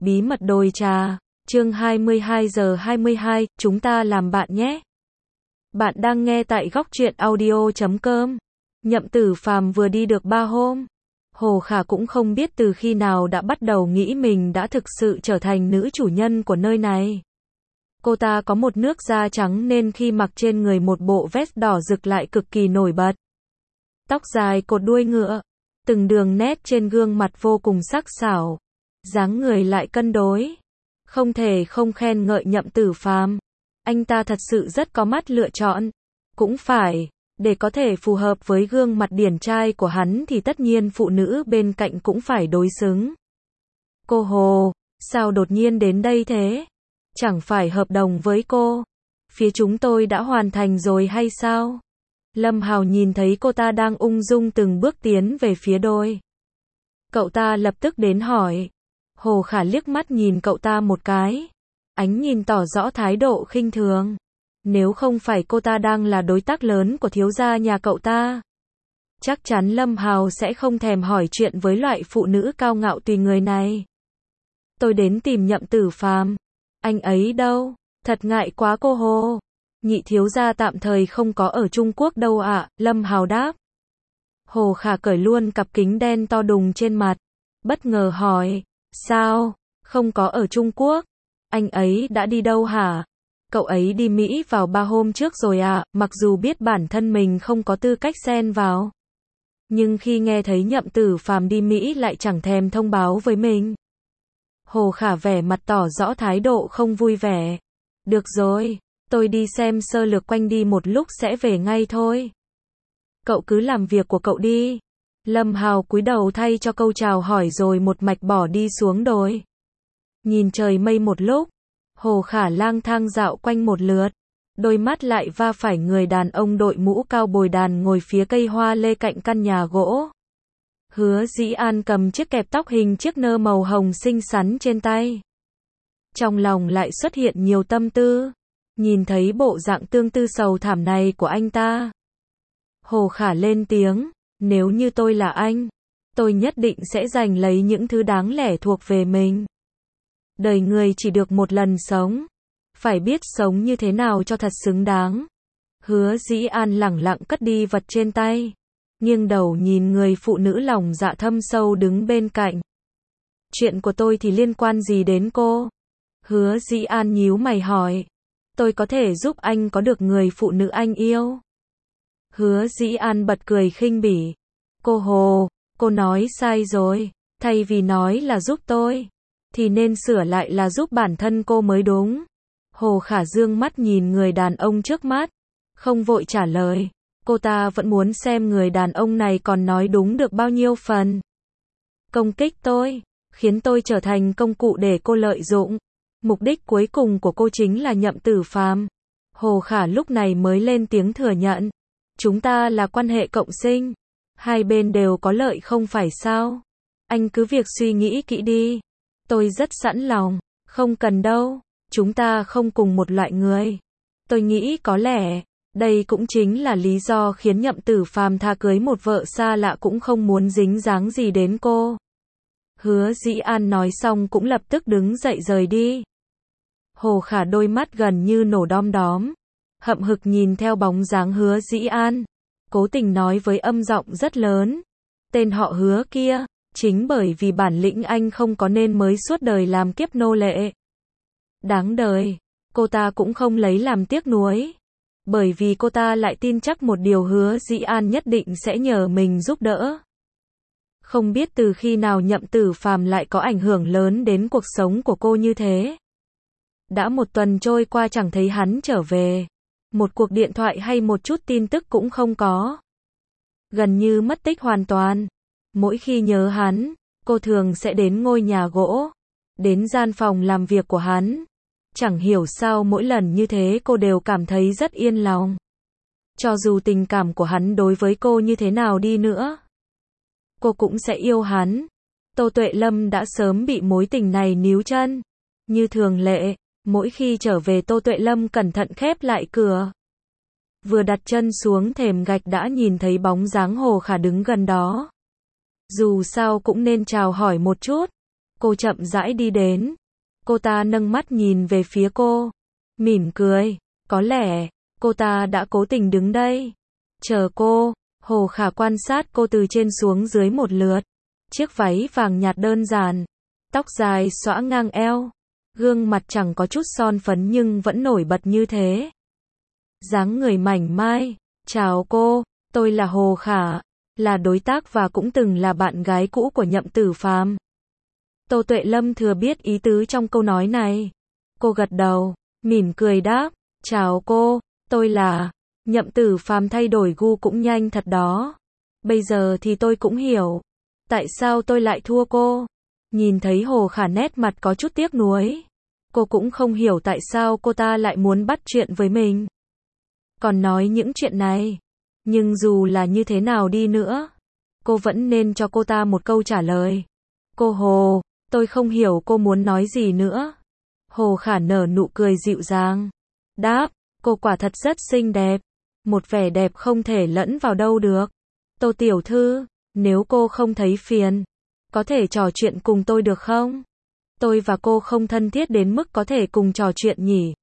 Bí mật đồi trà, chương 22 giờ 22, chúng ta làm bạn nhé. Bạn đang nghe tại góc truyện audio.com. Nhậm Tử Phàm vừa đi được 3 hôm. Hồ Khả cũng không biết từ khi nào đã bắt đầu nghĩ mình đã thực sự trở thành nữ chủ nhân của nơi này. Cô ta có một nước da trắng nên khi mặc trên người một bộ vest đỏ rực lại cực kỳ nổi bật. Tóc dài cột đuôi ngựa, từng đường nét trên gương mặt vô cùng sắc sảo, dáng người lại cân đối. Không thể không khen ngợi Nhậm Tử Phàm. Anh ta thật sự rất có mắt lựa chọn. Cũng phải, để có thể phù hợp với gương mặt điển trai của hắn thì tất nhiên phụ nữ bên cạnh cũng phải đối xứng. Cô Hồ, sao đột nhiên đến đây thế? Chẳng phải hợp đồng với cô? Phía chúng tôi đã hoàn thành rồi hay sao? Lâm Hào nhìn thấy cô ta đang ung dung từng bước tiến về phía đôi. Cậu ta lập tức đến hỏi. Hồ Khả liếc mắt nhìn cậu ta một cái. Ánh nhìn tỏ rõ thái độ khinh thường. Nếu không phải cô ta đang là đối tác lớn của thiếu gia nhà cậu ta, chắc chắn Lâm Hào sẽ không thèm hỏi chuyện với loại phụ nữ cao ngạo tùy người này. Tôi đến tìm Nhậm Tử Phàm. Anh ấy đâu? Thật ngại quá cô Hồ. Nhị thiếu gia tạm thời không có ở Trung Quốc đâu ạ, Lâm Hào đáp. Hồ Khả cởi luôn cặp kính đen to đùng trên mặt. Bất ngờ hỏi, sao? Không có ở Trung Quốc? Anh ấy đã đi đâu hả? Cậu ấy đi Mỹ vào 3 hôm trước rồi ạ, mặc dù biết bản thân mình không có tư cách xen vào. Nhưng khi nghe thấy Nhậm Tử Phàm đi Mỹ lại chẳng thèm thông báo với mình. Hồ Khả vẻ mặt tỏ rõ thái độ không vui vẻ. Được rồi, tôi đi xem sơ lược quanh đi một lúc sẽ về ngay thôi. Cậu cứ làm việc của cậu đi. Lâm Hào cúi đầu thay cho câu chào hỏi rồi một mạch bỏ đi xuống đồi. Nhìn trời mây một lúc, Hồ Khả lang thang dạo quanh một lượt. Đôi mắt lại va phải người đàn ông đội mũ cao bồi đàn ngồi phía cây hoa lê cạnh căn nhà gỗ. Hứa Dĩ An cầm chiếc kẹp tóc hình chiếc nơ màu hồng xinh xắn trên tay. Trong lòng lại xuất hiện nhiều tâm tư. Nhìn thấy bộ dạng tương tư sầu thảm này của anh ta, Hồ Khả lên tiếng, nếu như tôi là anh, tôi nhất định sẽ giành lấy những thứ đáng lẽ thuộc về mình. Đời người chỉ được một lần sống, phải biết sống như thế nào cho thật xứng đáng. Hứa Dĩ An lẳng lặng cất đi vật trên tay, nghiêng đầu nhìn người phụ nữ lòng dạ thâm sâu đứng bên cạnh. Chuyện của tôi thì liên quan gì đến cô? Hứa Dĩ An nhíu mày hỏi. Tôi có thể giúp anh có được người phụ nữ anh yêu. Hứa Dĩ An bật cười khinh bỉ. Cô Hồ, cô nói sai rồi. Thay vì nói là giúp tôi, thì nên sửa lại là giúp bản thân cô mới đúng. Hồ Khả dương mắt nhìn người đàn ông trước mắt, không vội trả lời. Cô ta vẫn muốn xem người đàn ông này còn nói đúng được bao nhiêu phần. Công kích tôi, khiến tôi trở thành công cụ để cô lợi dụng. Mục đích cuối cùng của cô chính là Nhậm Tử Phàm. Hồ Khả lúc này mới lên tiếng thừa nhận. Chúng ta là quan hệ cộng sinh. Hai bên đều có lợi không phải sao? Anh cứ việc suy nghĩ kỹ đi. Tôi rất sẵn lòng. Không cần đâu. Chúng ta không cùng một loại người. Tôi nghĩ có lẽ đây cũng chính là lý do khiến Nhậm Tử Phàm thà cưới một vợ xa lạ cũng không muốn dính dáng gì đến cô. Hứa Dĩ An nói xong cũng lập tức đứng dậy rời đi. Hồ Khả đôi mắt gần như nổ đom đóm, hậm hực nhìn theo bóng dáng Hứa Dĩ An, cố tình nói với âm giọng rất lớn. Tên họ Hứa kia, chính bởi vì bản lĩnh anh không có nên mới suốt đời làm kiếp nô lệ. Đáng đời, cô ta cũng không lấy làm tiếc nuối. Bởi vì cô ta lại tin chắc một điều, Hứa Dĩ An nhất định sẽ nhờ mình giúp đỡ. Không biết từ khi nào Nhậm Tử Phàm lại có ảnh hưởng lớn đến cuộc sống của cô như thế. Đã 1 tuần trôi qua chẳng thấy hắn trở về. Một cuộc điện thoại hay một chút tin tức cũng không có. Gần như mất tích hoàn toàn. Mỗi khi nhớ hắn, cô thường sẽ đến ngôi nhà gỗ, đến gian phòng làm việc của hắn. Chẳng hiểu sao mỗi lần như thế cô đều cảm thấy rất yên lòng. Cho dù tình cảm của hắn đối với cô như thế nào đi nữa, cô cũng sẽ yêu hắn. Tô Tuệ Lâm đã sớm bị mối tình này níu chân. Như thường lệ, mỗi khi trở về Tô Tuệ Lâm cẩn thận khép lại cửa. Vừa đặt chân xuống thềm gạch đã nhìn thấy bóng dáng Hồ Khả đứng gần đó. Dù sao cũng nên chào hỏi một chút. Cô chậm rãi đi đến. Cô ta nâng mắt nhìn về phía cô. Mỉm cười. Có lẽ, cô ta đã cố tình đứng đây. Chờ cô. Hồ Khả quan sát cô từ trên xuống dưới một lượt. Chiếc váy vàng nhạt đơn giản. Tóc dài xõa ngang eo. Gương mặt chẳng có chút son phấn nhưng vẫn nổi bật như thế. Dáng người mảnh mai. Chào cô, tôi là Hồ Khả. Là đối tác và cũng từng là bạn gái cũ của Nhậm Tử Phàm. Tô Tuệ Lâm thừa biết ý tứ trong câu nói này. Cô gật đầu, mỉm cười đáp. Chào cô, tôi là... Nhậm Tử Phàm thay đổi gu cũng nhanh thật đó. Bây giờ thì tôi cũng hiểu. Tại sao tôi lại thua cô? Nhìn thấy Hồ Khả nét mặt có chút tiếc nuối. Cô cũng không hiểu tại sao cô ta lại muốn bắt chuyện với mình. Còn nói những chuyện này. Nhưng dù là như thế nào đi nữa, cô vẫn nên cho cô ta một câu trả lời. Cô Hồ, tôi không hiểu cô muốn nói gì nữa. Hồ Khả nở nụ cười dịu dàng. Đáp, cô quả thật rất xinh đẹp. Một vẻ đẹp không thể lẫn vào đâu được. Tô tiểu thư, nếu cô không thấy phiền, có thể trò chuyện cùng tôi được không? Tôi và cô không thân thiết đến mức có thể cùng trò chuyện nhỉ?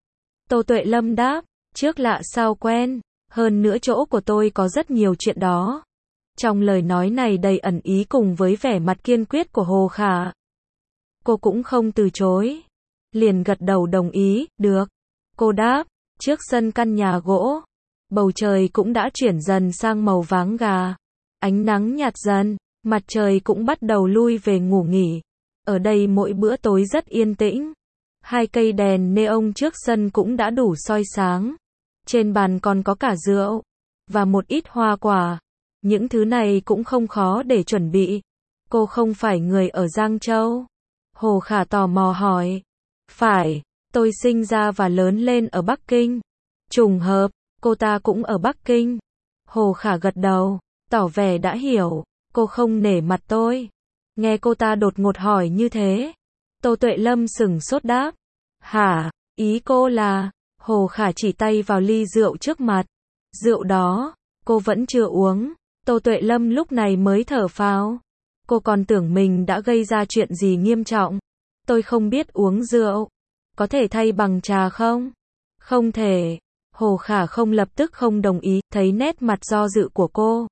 Tô Tuệ Lâm đáp, trước lạ sao quen, hơn nữa chỗ của tôi có rất nhiều chuyện đó. Trong lời nói này đầy ẩn ý cùng với vẻ mặt kiên quyết của Hồ Khả. Cô cũng không từ chối, liền gật đầu đồng ý, được. Cô đáp, trước sân căn nhà gỗ, bầu trời cũng đã chuyển dần sang màu váng gà. Ánh nắng nhạt dần, mặt trời cũng bắt đầu lui về ngủ nghỉ. Ở đây mỗi bữa tối rất yên tĩnh. 2 cây đèn neon trước sân cũng đã đủ soi sáng. Trên bàn còn có cả rượu và một ít hoa quả. Những thứ này cũng không khó để chuẩn bị. Cô không phải người ở Giang Châu? Hồ Khả tò mò hỏi. Phải, tôi sinh ra và lớn lên ở Bắc Kinh. Trùng hợp, cô ta cũng ở Bắc Kinh. Hồ Khả gật đầu, tỏ vẻ đã hiểu. Cô không nể mặt tôi. Nghe cô ta đột ngột hỏi như thế, Tô Tuệ Lâm sửng sốt đáp. Hả, ý cô là... Hồ Khả chỉ tay vào ly rượu trước mặt. Rượu đó, cô vẫn chưa uống. Tô Tuệ Lâm lúc này mới thở phào. Cô còn tưởng mình đã gây ra chuyện gì nghiêm trọng. Tôi không biết uống rượu. Có thể thay bằng trà không? Không thể. Hồ Khả không lập tức không đồng ý, thấy nét mặt do dự của cô.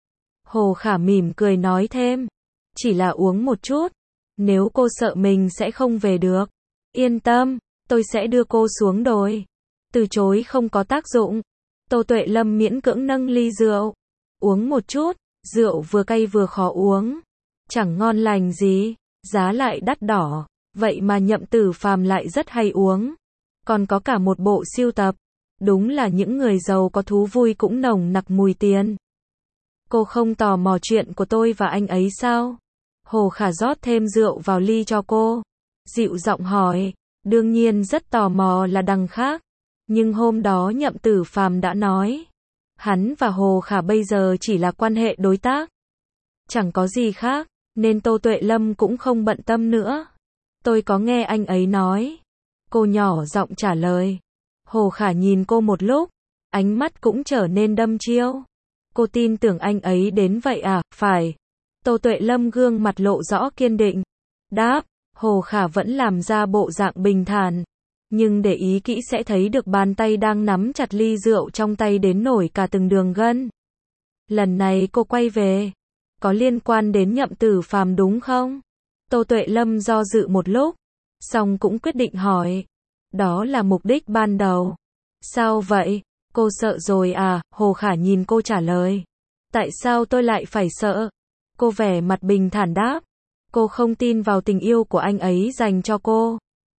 Hồ Khả mỉm cười nói thêm. Chỉ là uống một chút. Nếu cô sợ mình sẽ không về được. Yên tâm, tôi sẽ đưa cô xuống đồi. Từ chối không có tác dụng. Tô Tuệ Lâm miễn cưỡng nâng ly rượu. Uống một chút, rượu vừa cay vừa khó uống. Chẳng ngon lành gì, giá lại đắt đỏ. Vậy mà Nhậm Tử Phàm lại rất hay uống. Còn có cả một bộ sưu tập. Đúng là những người giàu có thú vui cũng nồng nặc mùi tiền. Cô không tò mò chuyện của tôi và anh ấy sao? Hồ Khả rót thêm rượu vào ly cho cô. Dịu giọng hỏi. Đương nhiên rất tò mò là đằng khác. Nhưng hôm đó Nhậm Tử Phàm đã nói. Hắn và Hồ Khả bây giờ chỉ là quan hệ đối tác. Chẳng có gì khác, nên Tô Tuệ Lâm cũng không bận tâm nữa. Tôi có nghe anh ấy nói. Cô nhỏ giọng trả lời. Hồ Khả nhìn cô một lúc, ánh mắt cũng trở nên đăm chiêu. Cô tin tưởng anh ấy đến vậy à? Phải. Tô Tuệ Lâm gương mặt lộ rõ kiên định. Đáp, Hồ Khả vẫn làm ra bộ dạng bình thản. Nhưng để ý kỹ sẽ thấy được bàn tay đang nắm chặt ly rượu trong tay đến nổi cả từng đường gân. Lần này cô quay về. Có liên quan đến Nhậm Tử Phàm đúng không? Tô Tuệ Lâm do dự một lúc. Xong cũng quyết định hỏi. Đó là mục đích ban đầu. Sao vậy? Cô sợ rồi à? Hồ Khả nhìn cô trả lời. Tại sao tôi lại phải sợ? Cô vẻ mặt bình thản đáp. Cô không tin vào tình yêu của anh ấy dành cho cô.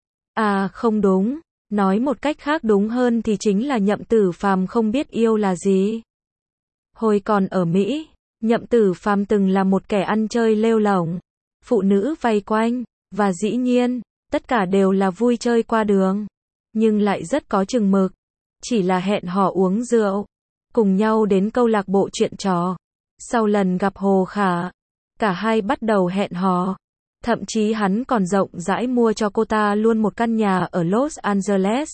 À không đúng. Nói một cách khác đúng hơn thì chính là Nhậm Tử Phàm không biết yêu là gì. Hồi còn ở Mỹ, Nhậm Tử Phàm từng là một kẻ ăn chơi lêu lổng. Phụ nữ vây quanh. Và dĩ nhiên, tất cả đều là vui chơi qua đường. Nhưng lại rất có chừng mực. Chỉ là hẹn hò uống rượu. Cùng nhau đến câu lạc bộ chuyện trò. Sau lần gặp Hồ Khả, cả hai bắt đầu hẹn hò. Thậm chí hắn còn rộng rãi mua cho cô ta luôn một căn nhà ở Los Angeles.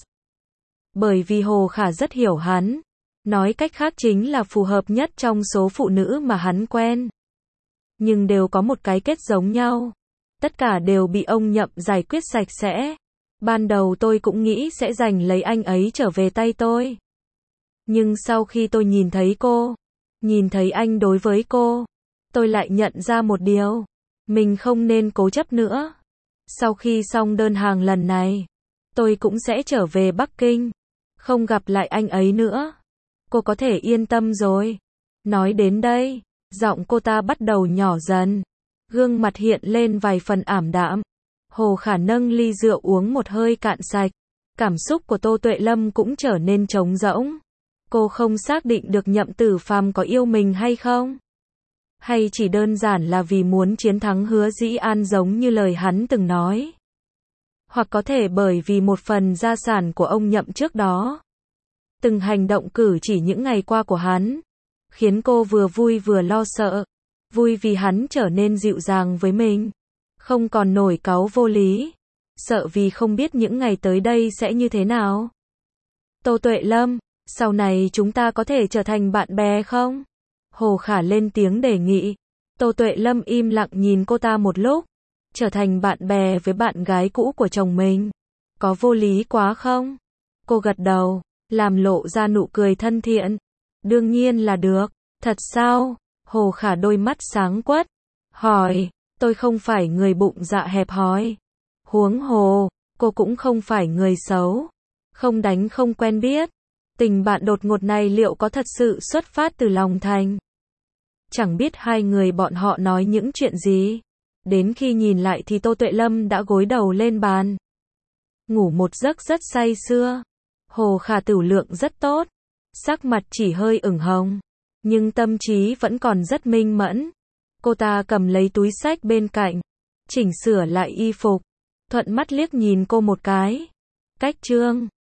Bởi vì Hồ Khả rất hiểu hắn. Nói cách khác chính là phù hợp nhất trong số phụ nữ mà hắn quen. Nhưng đều có một cái kết giống nhau. tất cả đều bị ông Nhậm giải quyết sạch sẽ. Ban đầu tôi cũng nghĩ sẽ giành lấy anh ấy trở về tay tôi. Nhưng sau khi tôi nhìn thấy cô, nhìn thấy anh đối với cô, tôi lại nhận ra một điều, mình không nên cố chấp nữa. Sau khi xong đơn hàng lần này, tôi cũng sẽ trở về Bắc Kinh, không gặp lại anh ấy nữa. Cô có thể yên tâm rồi. Nói đến đây, giọng cô ta bắt đầu nhỏ dần, gương mặt hiện lên vài phần ảm đạm. Hồ Khả nâng ly rượu uống một hơi cạn sạch. Cảm xúc của Tô Tuệ Lâm cũng trở nên trống rỗng. Cô không xác định được Nhậm Tử Phàm có yêu mình hay không, hay chỉ đơn giản là vì muốn chiến thắng Hứa Dĩ An giống như lời hắn từng nói. Hoặc có thể bởi vì một phần gia sản của ông Nhậm trước đó. Từng hành động cử chỉ những ngày qua của hắn, khiến cô vừa vui vừa lo sợ. Vui vì hắn trở nên dịu dàng với mình, không còn nổi cáu vô lý. Sợ vì không biết những ngày tới đây sẽ như thế nào. Tô Tuệ Lâm, sau này chúng ta có thể trở thành bạn bè không? Hồ Khả lên tiếng đề nghị. Tô Tuệ Lâm im lặng nhìn cô ta một lúc. Trở thành bạn bè với bạn gái cũ của chồng mình, có vô lý quá không? Cô gật đầu, làm lộ ra nụ cười thân thiện. Đương nhiên là được. Thật sao? Hồ Khả đôi mắt sáng quắc, hỏi. Tôi không phải người bụng dạ hẹp hòi. Huống hồ, cô cũng không phải người xấu. Không đánh không quen biết. Tình bạn đột ngột này liệu có thật sự xuất phát từ lòng thành? Chẳng biết hai người bọn họ nói những chuyện gì. Đến khi nhìn lại thì Tô Tuệ Lâm đã gối đầu lên bàn, ngủ một giấc rất say sưa. Hồ Khả tửu lượng rất tốt, sắc mặt chỉ hơi ửng hồng, nhưng tâm trí vẫn còn rất minh mẫn. Cô ta cầm lấy túi xách bên cạnh, chỉnh sửa lại y phục, thuận mắt liếc nhìn cô một cái. Cách chương